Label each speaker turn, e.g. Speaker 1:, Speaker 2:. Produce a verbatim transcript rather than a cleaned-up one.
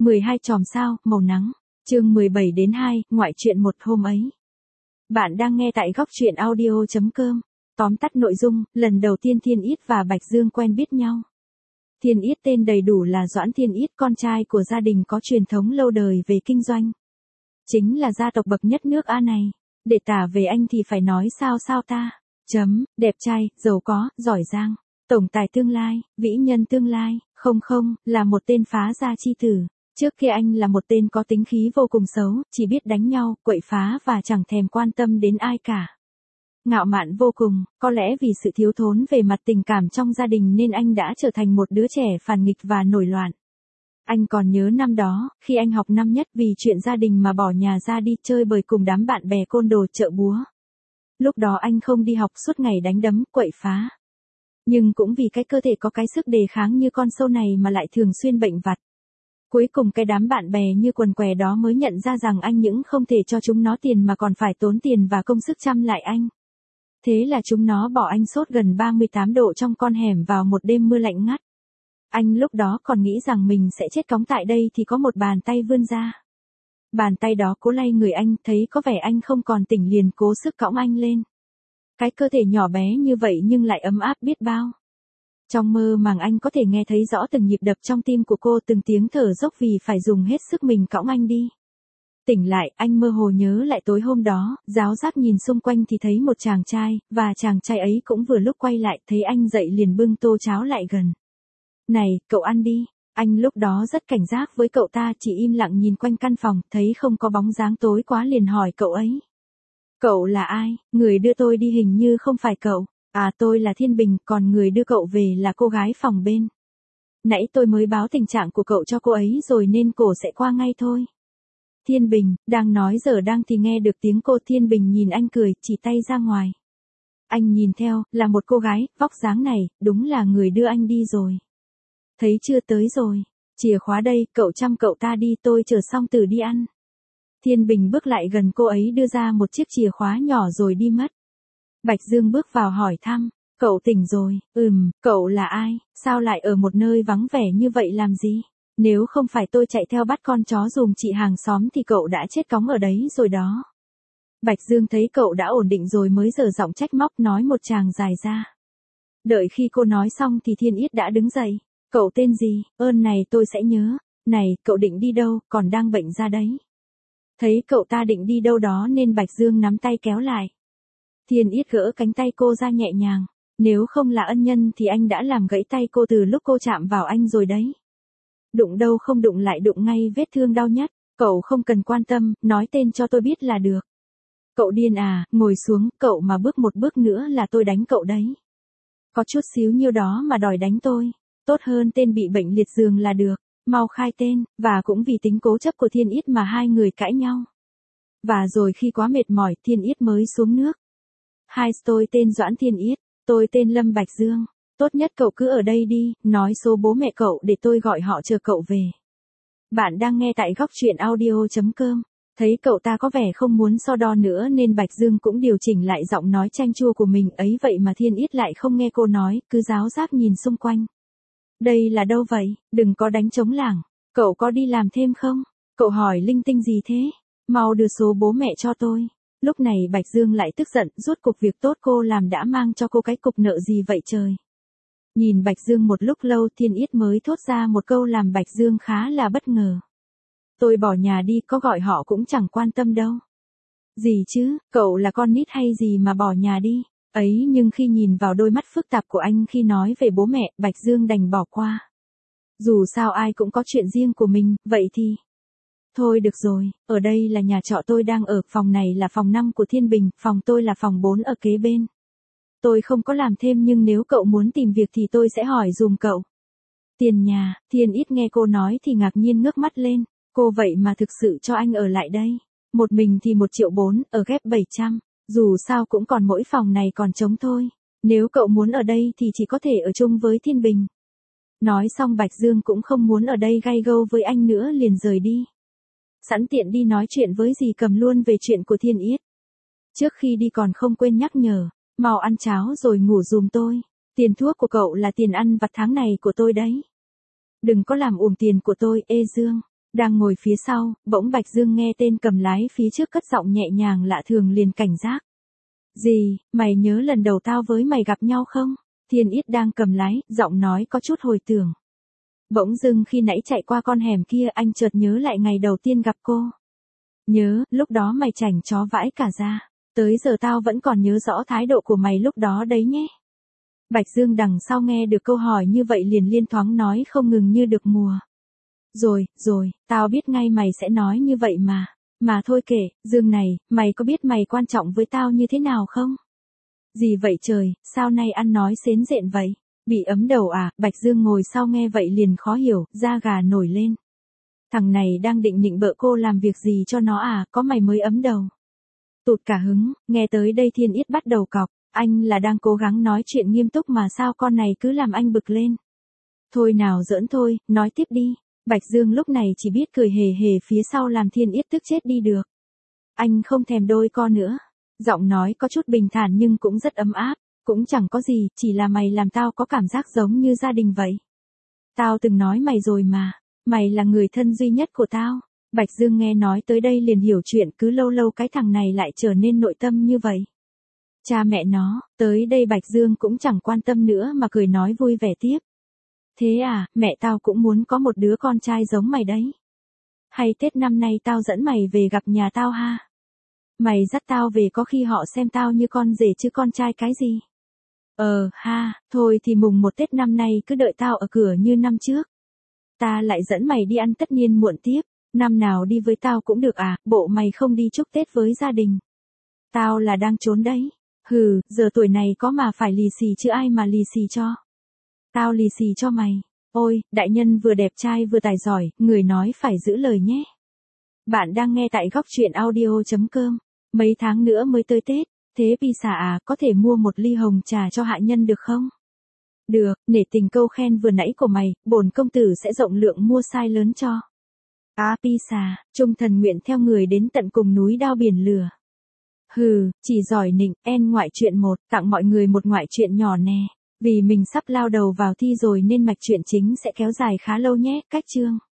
Speaker 1: mười hai chòm sao, màu nắng. Chương mười bảy đến hai, ngoại truyện một hôm ấy. Bạn đang nghe tại góc truyện audio chấm com. Tóm tắt nội dung, lần đầu tiên Thiên Yết và Bạch Dương quen biết nhau. Thiên Yết tên đầy đủ là Doãn Thiên Yết, con trai của gia đình có truyền thống lâu đời về kinh doanh. Chính là gia tộc bậc nhất nước A này. Để tả về anh thì phải nói sao sao ta. Chấm, đẹp trai, giàu có, giỏi giang. Tổng tài tương lai, vĩ nhân tương lai, không không, là một tên phá gia chi tử. Trước kia anh là một tên có tính khí vô cùng xấu, chỉ biết đánh nhau, quậy phá và chẳng thèm quan tâm đến ai cả. Ngạo mạn vô cùng, có lẽ vì sự thiếu thốn về mặt tình cảm trong gia đình nên anh đã trở thành một đứa trẻ phản nghịch và nổi loạn. Anh còn nhớ năm đó, khi anh học năm nhất vì chuyện gia đình mà bỏ nhà ra đi chơi bời cùng đám bạn bè côn đồ chợ búa. Lúc đó anh không đi học suốt ngày đánh đấm, quậy phá. Nhưng cũng vì cái cơ thể có cái sức đề kháng như con sâu này mà lại thường xuyên bệnh vặt. Cuối cùng cái đám bạn bè như quần què đó mới nhận ra rằng anh những không thể cho chúng nó tiền mà còn phải tốn tiền và công sức chăm lại anh. Thế là chúng nó bỏ anh sốt gần ba mươi tám độ trong con hẻm vào một đêm mưa lạnh ngắt. Anh lúc đó còn nghĩ rằng mình sẽ chết cóng tại đây thì có một bàn tay vươn ra. Bàn tay đó cố lay người anh, thấy có vẻ anh không còn tỉnh liền cố sức cõng anh lên. Cái cơ thể nhỏ bé như vậy nhưng lại ấm áp biết bao. Trong mơ màng anh có thể nghe thấy rõ từng nhịp đập trong tim của cô, từng tiếng thở dốc vì phải dùng hết sức mình cõng anh đi. Tỉnh lại, anh mơ hồ nhớ lại tối hôm đó, giáo giác nhìn xung quanh thì thấy một chàng trai, và chàng trai ấy cũng vừa lúc quay lại, thấy anh dậy liền bưng tô cháo lại gần. Này, cậu ăn đi. Anh lúc đó rất cảnh giác với cậu ta, chỉ im lặng nhìn quanh căn phòng, thấy không có bóng dáng tối quá liền hỏi cậu ấy. Cậu là ai? Người đưa tôi đi hình như không phải cậu. À, tôi là Thiên Bình, còn người đưa cậu về là cô gái phòng bên. Nãy tôi mới báo tình trạng của cậu cho cô ấy rồi nên cô sẽ qua ngay thôi. Thiên Bình, đang nói giờ đang thì nghe được tiếng cô. Thiên Bình nhìn anh cười, chỉ tay ra ngoài. Anh nhìn theo, là một cô gái, vóc dáng này, đúng là người đưa anh đi rồi. Thấy chưa, tới rồi. Chìa khóa đây, cậu chăm cậu ta đi, tôi chờ xong từ đi ăn. Thiên Bình bước lại gần cô ấy đưa ra một chiếc chìa khóa nhỏ rồi đi mất. Bạch Dương bước vào hỏi thăm, cậu tỉnh rồi? Ừm, cậu là ai? Sao lại ở một nơi vắng vẻ như vậy làm gì? Nếu không phải tôi chạy theo bắt con chó dùm chị hàng xóm thì cậu đã chết cóng ở đấy rồi đó. Bạch Dương thấy cậu đã ổn định rồi mới giở giọng trách móc nói một tràng dài ra. Đợi khi cô nói xong thì Thiên Yết đã đứng dậy. Cậu tên gì? Ơn này tôi sẽ nhớ. Này, cậu định đi đâu, còn đang bệnh ra đấy. Thấy cậu ta định đi đâu đó nên Bạch Dương nắm tay kéo lại. Thiên Yết gỡ cánh tay cô ra nhẹ nhàng. Nếu không là ân nhân thì anh đã làm gãy tay cô từ lúc cô chạm vào anh rồi đấy. Đụng đâu không đụng lại đụng ngay vết thương đau nhất. Cậu không cần quan tâm, nói tên cho tôi biết là được. Cậu điên à, ngồi xuống, cậu mà bước một bước nữa là tôi đánh cậu đấy. Có chút xíu nhiêu đó mà đòi đánh tôi. Tốt hơn tên bị bệnh liệt giường là được. Mau khai tên, và cũng vì tính cố chấp của Thiên Yết mà hai người cãi nhau. Và rồi khi quá mệt mỏi, Thiên Yết mới xuống nước. Hai, tôi tên Doãn Thiên Yết, tôi tên Lâm Bạch Dương. Tốt nhất cậu cứ ở đây đi, nói số bố mẹ cậu để tôi gọi họ chờ cậu về. Bạn đang nghe tại góc truyện audio chấm com. Thấy cậu ta có vẻ không muốn so đo nữa nên Bạch Dương cũng điều chỉnh lại giọng nói chanh chua của mình ấy, vậy mà Thiên Yết lại không nghe cô nói, cứ giáo giác nhìn xung quanh. Đây là đâu vậy? Đừng có đánh trống lảng. Cậu có đi làm thêm không? Cậu hỏi linh tinh gì thế? Mau đưa số bố mẹ cho tôi. Lúc này Bạch Dương lại tức giận, rốt cuộc việc tốt cô làm đã mang cho cô cái cục nợ gì vậy trời? Nhìn Bạch Dương một lúc lâu, Thiên Yết mới thốt ra một câu làm Bạch Dương khá là bất ngờ. Tôi bỏ nhà đi, có gọi họ cũng chẳng quan tâm đâu. Gì chứ, cậu là con nít hay gì mà bỏ nhà đi? Ấy, nhưng khi nhìn vào đôi mắt phức tạp của anh khi nói về bố mẹ, Bạch Dương đành bỏ qua. Dù sao ai cũng có chuyện riêng của mình, vậy thì... Thôi được rồi, ở đây là nhà trọ tôi đang ở, phòng này là phòng năm của Thiên Bình, phòng tôi là phòng bốn ở kế bên. Tôi không có làm thêm nhưng nếu cậu muốn tìm việc thì tôi sẽ hỏi dùm cậu. Tiền nhà, Thiên Yết nghe cô nói thì ngạc nhiên ngước mắt lên, cô vậy mà thực sự cho anh ở lại đây. Một mình thì một triệu bốn, ở ghép bảy trăm. Dù sao cũng còn mỗi phòng này còn trống thôi. Nếu cậu muốn ở đây thì chỉ có thể ở chung với Thiên Bình. Nói xong Bạch Dương cũng không muốn ở đây gay gâu với anh nữa liền rời đi. Sẵn tiện đi nói chuyện với dì Cầm luôn về chuyện của Thiên Yết. Trước khi đi còn không quên nhắc nhở, mau ăn cháo rồi ngủ dùm tôi. Tiền thuốc của cậu là tiền ăn vặt tháng này của tôi đấy. Đừng có làm uổng tiền của tôi, ê Dương. Đang ngồi phía sau, bỗng Bạch Dương nghe tên cầm lái phía trước cất giọng nhẹ nhàng lạ thường liền cảnh giác. Gì, mày nhớ lần đầu tao với mày gặp nhau không? Thiên Yết đang cầm lái, giọng nói có chút hồi tưởng. Bỗng dưng khi nãy chạy qua con hẻm kia anh chợt nhớ lại ngày đầu tiên gặp cô. Nhớ, lúc đó mày chảnh chó vãi cả ra. Tới giờ tao vẫn còn nhớ rõ thái độ của mày lúc đó đấy nhé. Bạch Dương đằng sau nghe được câu hỏi như vậy liền liên thoáng nói không ngừng như được mùa. Rồi, rồi, tao biết ngay mày sẽ nói như vậy mà. Mà thôi kể, Dương này, mày có biết mày quan trọng với tao như thế nào không? Gì vậy trời, sao nay ăn nói xến rện vậy? Bị ấm đầu à? Bạch Dương ngồi sau nghe vậy liền khó hiểu, da gà nổi lên. Thằng này đang định nịnh bợ cô làm việc gì cho nó à, có mày mới ấm đầu. Tụt cả hứng, nghe tới đây Thiên Yết bắt đầu cọc, anh là đang cố gắng nói chuyện nghiêm túc mà sao con này cứ làm anh bực lên. Thôi nào giỡn thôi, nói tiếp đi. Bạch Dương lúc này chỉ biết cười hề hề phía sau làm Thiên Yết tức chết đi được. Anh không thèm đôi co nữa. Giọng nói có chút bình thản nhưng cũng rất ấm áp, cũng chẳng có gì, chỉ là mày làm tao có cảm giác giống như gia đình vậy. Tao từng nói mày rồi mà, mày là người thân duy nhất của tao. Bạch Dương nghe nói tới đây liền hiểu chuyện cứ lâu lâu cái thằng này lại trở nên nội tâm như vậy. Cha mẹ nó, tới đây Bạch Dương cũng chẳng quan tâm nữa mà cười nói vui vẻ tiếp. Thế à, mẹ tao cũng muốn có một đứa con trai giống mày đấy. Hay Tết năm nay tao dẫn mày về gặp nhà tao ha. Mày dắt tao về có khi họ xem tao như con rể chứ con trai cái gì. Ờ, ha, thôi thì mùng một Tết năm nay cứ đợi tao ở cửa như năm trước. Ta lại dẫn mày đi ăn tất niên muộn tiếp, năm nào đi với tao cũng được à, bộ mày không đi chúc Tết với gia đình. Tao là đang trốn đấy. Hừ, giờ tuổi này có mà phải lì xì chứ ai mà lì xì cho. Tao lì xì cho mày. Ôi, đại nhân vừa đẹp trai vừa tài giỏi, người nói phải giữ lời nhé. Bạn đang nghe tại góc truyện audio chấm com. Mấy tháng nữa mới tới Tết, thế Pisa à, có thể mua một ly hồng trà cho hạ nhân được không? Được, nể tình câu khen vừa nãy của mày, bổn công tử sẽ rộng lượng mua size lớn cho. À Pisa, trung thần nguyện theo người đến tận cùng núi đao biển lửa. Hừ, chỉ giỏi nịnh, en ngoại truyện một, tặng mọi người một ngoại truyện nhỏ nè. Vì mình sắp lao đầu vào thi rồi nên mạch truyện chính sẽ kéo dài khá lâu nhé, cách chương.